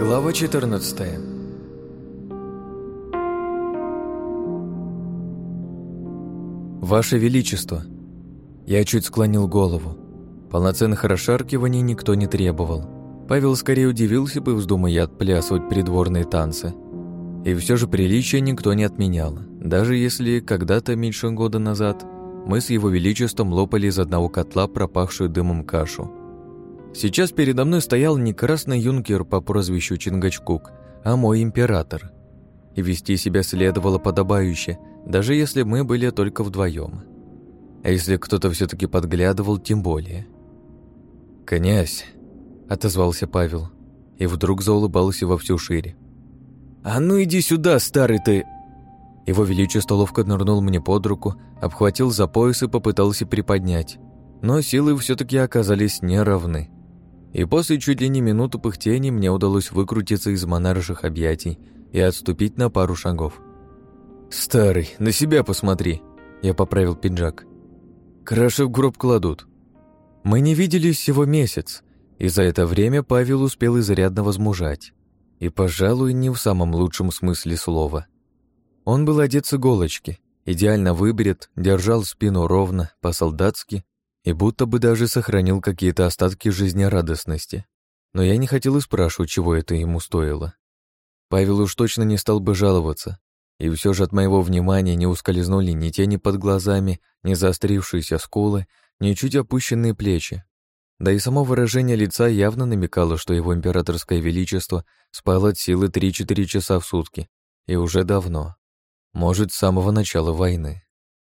Глава 14. Ваше Величество. Я чуть склонил голову. Полноценных расшаркиваний никто не требовал. Павел скорее удивился бы, вздумая отплясывать придворные танцы. И все же приличия никто не отменял, даже если когда-то, меньше года назад, мы с Его Величеством лопали из одного котла пропахшую дымом кашу. Сейчас передо мной стоял не красный юнкер по прозвищу Чингачгук, а мой император. И вести себя следовало подобающе, даже если мы были только вдвоем. А если кто-то все-таки подглядывал, тем более. «Князь», — отозвался Павел, и вдруг заулыбался во всю шире. «А ну иди сюда, старый ты!» Его Величество ловко нырнул мне под руку, обхватил за пояс и попытался приподнять, но силы все-таки оказались неравны. И после чуть ли не минуты пыхтения мне удалось выкрутиться из монарших объятий и отступить на пару шагов. «Старый, на себя посмотри!» Я поправил пиджак. «Краши в гроб кладут». Мы не виделись всего месяц, и за это время Павел успел изрядно возмужать. И, пожалуй, не в самом лучшем смысле слова. Он был одет с иголочки, идеально выбрит, держал спину ровно, по-солдатски, и будто бы даже сохранил какие-то остатки жизнерадостности. Но я не хотел и спрашивать, чего это ему стоило. Павел уж точно не стал бы жаловаться, и все же от моего внимания не ускользнули ни тени под глазами, ни заострившиеся скулы, ни чуть опущенные плечи. Да и само выражение лица явно намекало, что его императорское величество спало от силы 3-4 часа в сутки, и уже давно. Может, с самого начала войны.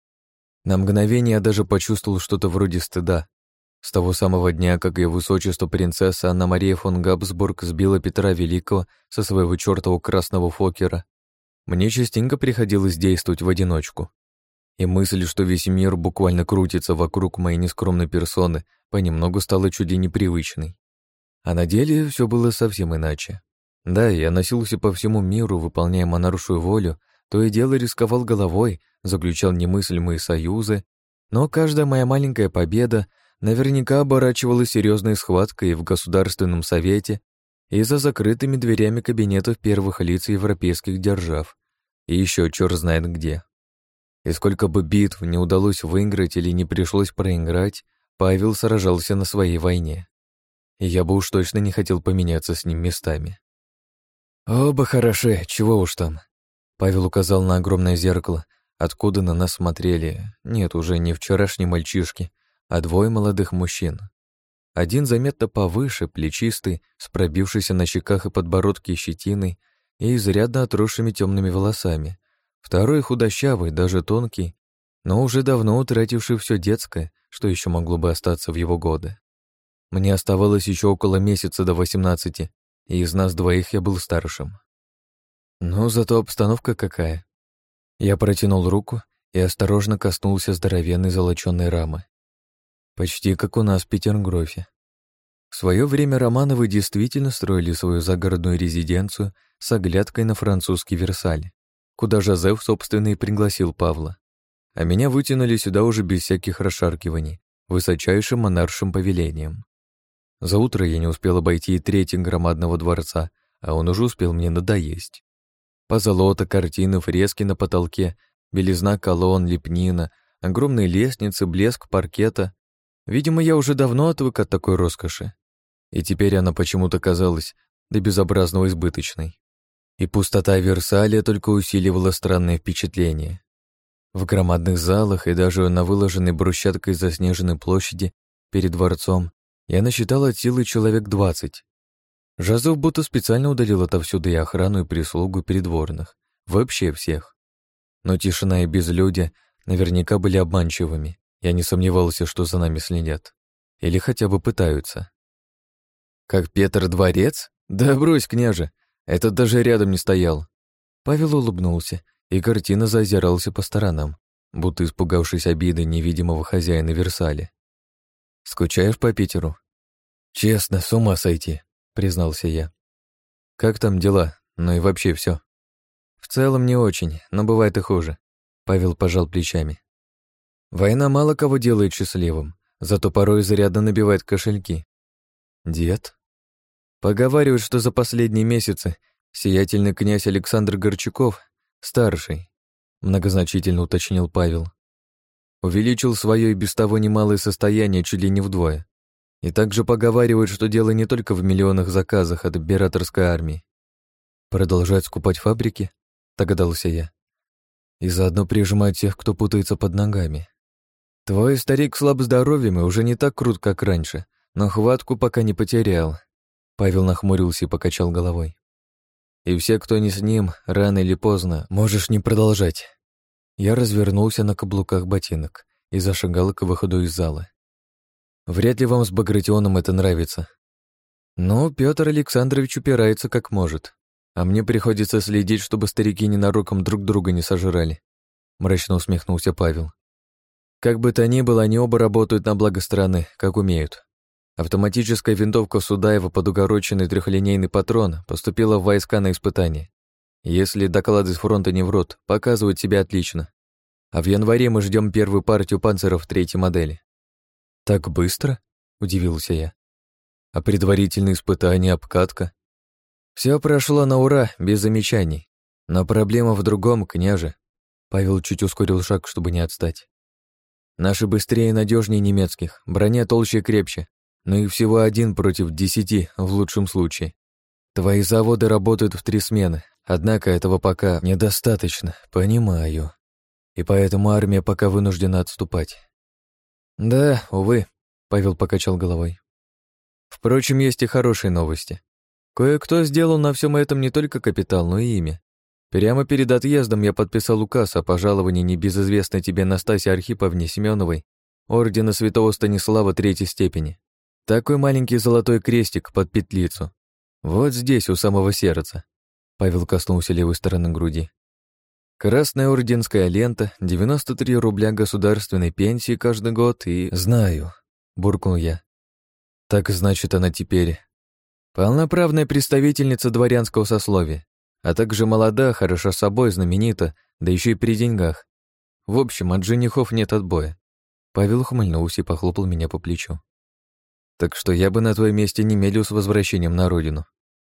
На мгновение я даже почувствовал что-то вроде стыда. С того самого дня, как ее высочество принцесса Анна-Мария фон Габсбург сбила Петра Великого со своего чертового красного фокера, мне частенько приходилось действовать в одиночку. И мысль, что весь мир буквально крутится вокруг моей нескромной персоны, понемногу стала чуть ли непривычной. А на деле все было совсем иначе. Да, я носился по всему миру, выполняя монаршую волю, то и дело рисковал головой, заключал немыслимые союзы, но каждая моя маленькая победа наверняка оборачивалась серьезной схваткой в Государственном совете и за закрытыми дверями кабинетов первых лиц европейских держав, и еще черт знает где. И сколько бы битв не удалось выиграть или не пришлось проиграть, Павел сражался на своей войне. И я бы уж точно не хотел поменяться с ним местами. «Оба хороши, чего уж там». Павел указал на огромное зеркало, откуда на нас смотрели, нет, уже не вчерашние мальчишки, а двое молодых мужчин. Один заметно повыше, плечистый, с пробившейся на щеках и подбородке щетиной и изрядно отросшими темными волосами. Второй худощавый, даже тонкий, но уже давно утративший все детское, что еще могло бы остаться в его годы. Мне оставалось еще около месяца до 18, и из нас двоих я был старшим. Но зато обстановка какая. Я протянул руку и осторожно коснулся здоровенной золочёной рамы. Почти как у нас в Петергофе. В свое время Романовы действительно строили свою загородную резиденцию с оглядкой на французский Версаль, куда Жозеф, собственно, и пригласил Павла. А меня вытянули сюда уже без всяких расшаркиваний, высочайшим монаршим повелением. За утро я не успел обойти и треть громадного дворца, а он уже успел мне надоесть. Позолота, картины, фрески на потолке, белизна колонн, лепнина, огромные лестницы, блеск паркета. Видимо, я уже давно отвык от такой роскоши. И теперь она почему-то казалась до безобразного избыточной. И пустота Версаля только усиливала странное впечатление. В громадных залах и даже на выложенной брусчаткой заснеженной площади перед дворцом я насчитал от силы человек 20. Жозеф будто специально удалил отовсюду и охрану, и прислугу, и придворных. Вообще всех. Но тишина и безлюдье наверняка были обманчивыми. Я не сомневался, что за нами следят. Или хотя бы пытаются. Как Петр Дворец? Да брось, княже, этот даже рядом не стоял. Павел улыбнулся, и картина заозирался по сторонам, будто испугавшись обиды невидимого хозяина Версаля. «Скучаешь по Питеру?» «Честно, с ума сойти», — признался я. «Как там дела? Ну и вообще все. «В целом не очень, но бывает и хуже», — Павел пожал плечами. «Война мало кого делает счастливым, зато порой изрядно набивает кошельки». «Дед?» Поговаривают, что за последние месяцы сиятельный князь Александр Горчаков, старший, многозначительно уточнил Павел, увеличил свое и без того немалое состояние чуть ли не вдвое. И также поговаривают, что дело не только в миллионах заказах от императорской армии. Продолжать скупать фабрики, догадался я, и заодно прижимать тех, кто путается под ногами. Твой старик слаб здоровьем и уже не так крут, как раньше, но хватку пока не потерял. Павел нахмурился и покачал головой. И все, кто не с ним, рано или поздно, можешь не продолжать. Я развернулся на каблуках ботинок и зашагал к выходу из зала. Вряд ли вам с Багратионом это нравится. Но Петр Александрович упирается как может, а мне приходится следить, чтобы старики ненароком друг друга не сожрали. Мрачно усмехнулся Павел. Как бы то ни было, они оба работают на благо страны, как умеют. Автоматическая винтовка Судаева под укороченный трехлинейный патрон поступила в войска на испытание. Если доклады с фронта не врут, показывают себя отлично. А в январе мы ждем первую партию панцеров третьей модели. «Так быстро?» — удивился я. «А предварительные испытания, обкатка?» «Все прошло на ура, без замечаний. Но проблема в другом, княже». Павел чуть ускорил шаг, чтобы не отстать. «Наши быстрее и надежнее немецких, броня толще и крепче, но их всего 1 против 10 в лучшем случае. Твои заводы работают в 3 смены, однако этого пока недостаточно, понимаю. И поэтому армия пока вынуждена отступать». «Да, увы», — Павел покачал головой. «Впрочем, есть и хорошие новости. Кое-кто сделал на всем этом не только капитал, но и имя. Прямо перед отъездом я подписал указ о пожаловании небезызвестной тебе Настасьи Архиповне Семеновой ордена Святого Станислава третьей степени. Такой маленький золотой крестик под петлицу. Вот здесь, у самого сердца». Павел коснулся левой стороны груди. «Красная орденская лента, 93 рубля государственной пенсии каждый год и...» «Знаю», — буркнул я. «Так значит, она теперь полноправная представительница дворянского сословия, а также молода, хороша собой, знаменита, да еще и при деньгах. В общем, от женихов нет отбоя». Павел ухмыльнулся и похлопал меня по плечу. «Так что я бы на твоем месте не медлил с возвращением на родину.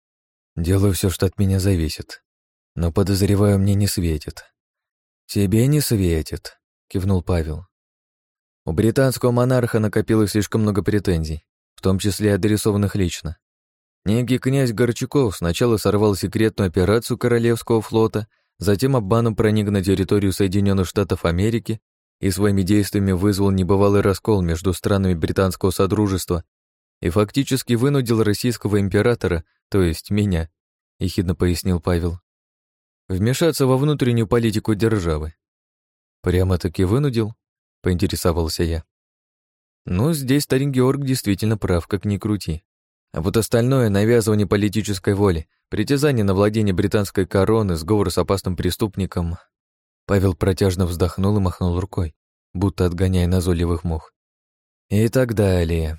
Делаю все, что от меня зависит. Но, подозреваю, мне не светит». «Тебе не светит», — кивнул Павел. «У британского монарха накопилось слишком много претензий, в том числе адресованных лично. Некий князь Горчаков сначала сорвал секретную операцию Королевского флота, затем обманом проник на территорию Соединенных Штатов Америки и своими действиями вызвал небывалый раскол между странами британского содружества и фактически вынудил российского императора, то есть меня», — ехидно пояснил Павел, «вмешаться во внутреннюю политику державы». «Прямо-таки вынудил?» — поинтересовался я. «Ну, здесь старик Георг действительно прав, как ни крути. А вот остальное — навязывание политической воли, притязание на владение британской короны, сговор с опасным преступником». Павел протяжно вздохнул и махнул рукой, будто отгоняя назойливых мух. «И так далее».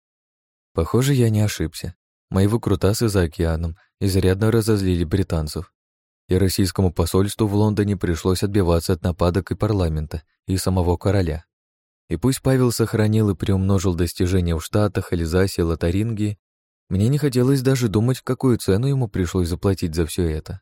Похоже, я не ошибся. Мои выкрутасы за океаном изрядно разозлили британцев, и российскому посольству в Лондоне пришлось отбиваться от нападок и парламента, и самого короля. И пусть Павел сохранил и приумножил достижения в Штатах, Эльзасе, Лотарингии, мне не хотелось даже думать, какую цену ему пришлось заплатить за все это.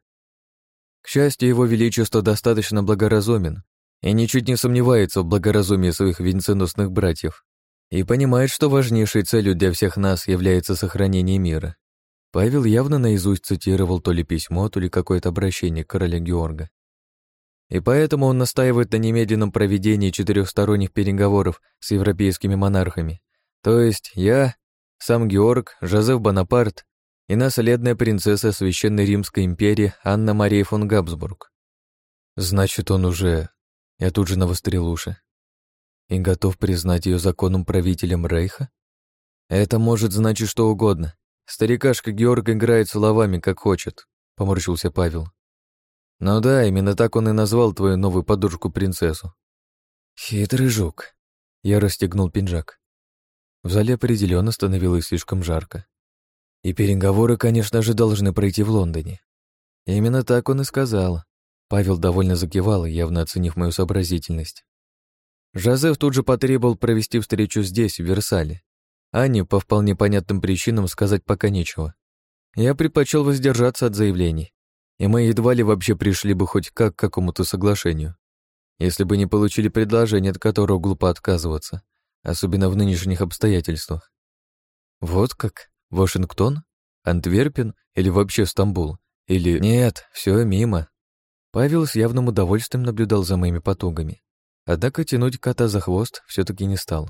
К счастью, его величество достаточно благоразумен и ничуть не сомневается в благоразумии своих венценосных братьев и понимает, что важнейшей целью для всех нас является сохранение мира. Павел явно наизусть цитировал то ли письмо, то ли какое-то обращение короля Георга. И поэтому он настаивает на немедленном проведении 4-сторонних переговоров с европейскими монархами, то есть я, сам Георг, Жозеф Бонапарт и наследная принцесса Священной Римской империи Анна-Мария фон Габсбург. Значит, он уже... Я тут же навострил уши. И готов признать ее законным правителем Рейха? Это может значить что угодно. Старикашка Георг играет словами, как хочет, поморщился Павел. Ну да, именно так он и назвал твою новую подружку-принцессу. Хитрый жук. Я расстегнул пиджак. В зале определенно становилось слишком жарко. И переговоры, конечно же, должны пройти в Лондоне. Именно так он и сказал. Павел довольно закивал, явно оценив мою сообразительность. Жозеф тут же потребовал провести встречу здесь, в Версале. Ане, по вполне понятным причинам, сказать пока нечего. я предпочел воздержаться от заявлений, и мы едва ли вообще пришли бы хоть как к какому-то соглашению, если бы не получили предложение, от которого глупо отказываться, особенно в нынешних обстоятельствах. Вот как? Вашингтон? Антверпен или вообще Стамбул? Или нет, все мимо. Павел с явным удовольствием наблюдал за моими потугами. Однако тянуть кота за хвост все-таки не стал.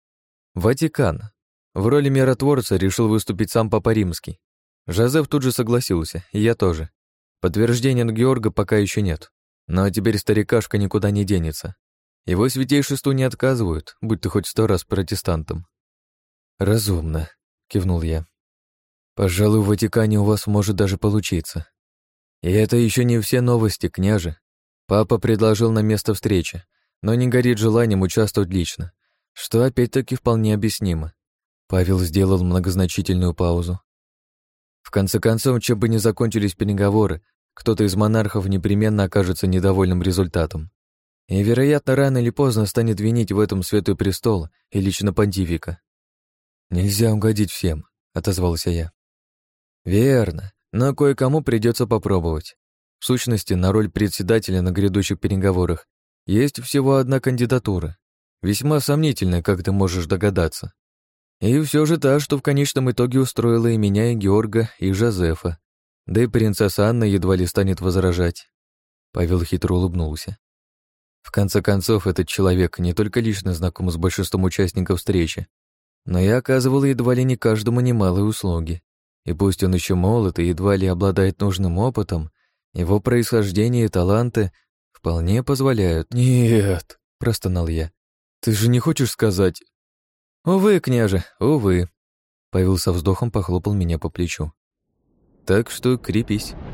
Ватикан. В роли миротворца решил выступить сам Папа Римский. Жозеф тут же согласился, и я тоже. Подтверждения от Георга пока еще нет. Но теперь старикашка никуда не денется. Его святейшеству не отказывают, будь ты хоть 100 раз протестантом. «Разумно», — кивнул я. «Пожалуй, в Ватикане у вас может даже получиться. И это еще не все новости, княже. Папа предложил нам место встречи, но не горит желанием участвовать лично, что опять-таки вполне объяснимо». Павел сделал многозначительную паузу. В конце концов, чем бы ни закончились переговоры, кто-то из монархов непременно окажется недовольным результатом. И, вероятно, рано или поздно станет винить в этом Святой Престол и лично понтифика. «Нельзя угодить всем», — отозвался я. «Верно, но кое-кому придется попробовать. В сущности, на роль председателя на грядущих переговорах есть всего одна кандидатура, весьма сомнительная, как ты можешь догадаться. И все же та, что в конечном итоге устроила и меня, и Георга, и Жозефа. Да и принцесса Анна едва ли станет возражать». Павел хитро улыбнулся. В конце концов, этот человек не только лично знаком с большинством участников встречи, но и оказывал едва ли не каждому немалые услуги. И пусть он еще молод и едва ли обладает нужным опытом, его происхождение и таланты вполне позволяют. «Нет», — простонал я, — «ты же не хочешь сказать...» «Увы, княже, увы», — Павел со вздохом похлопал меня по плечу. «Так что крепись».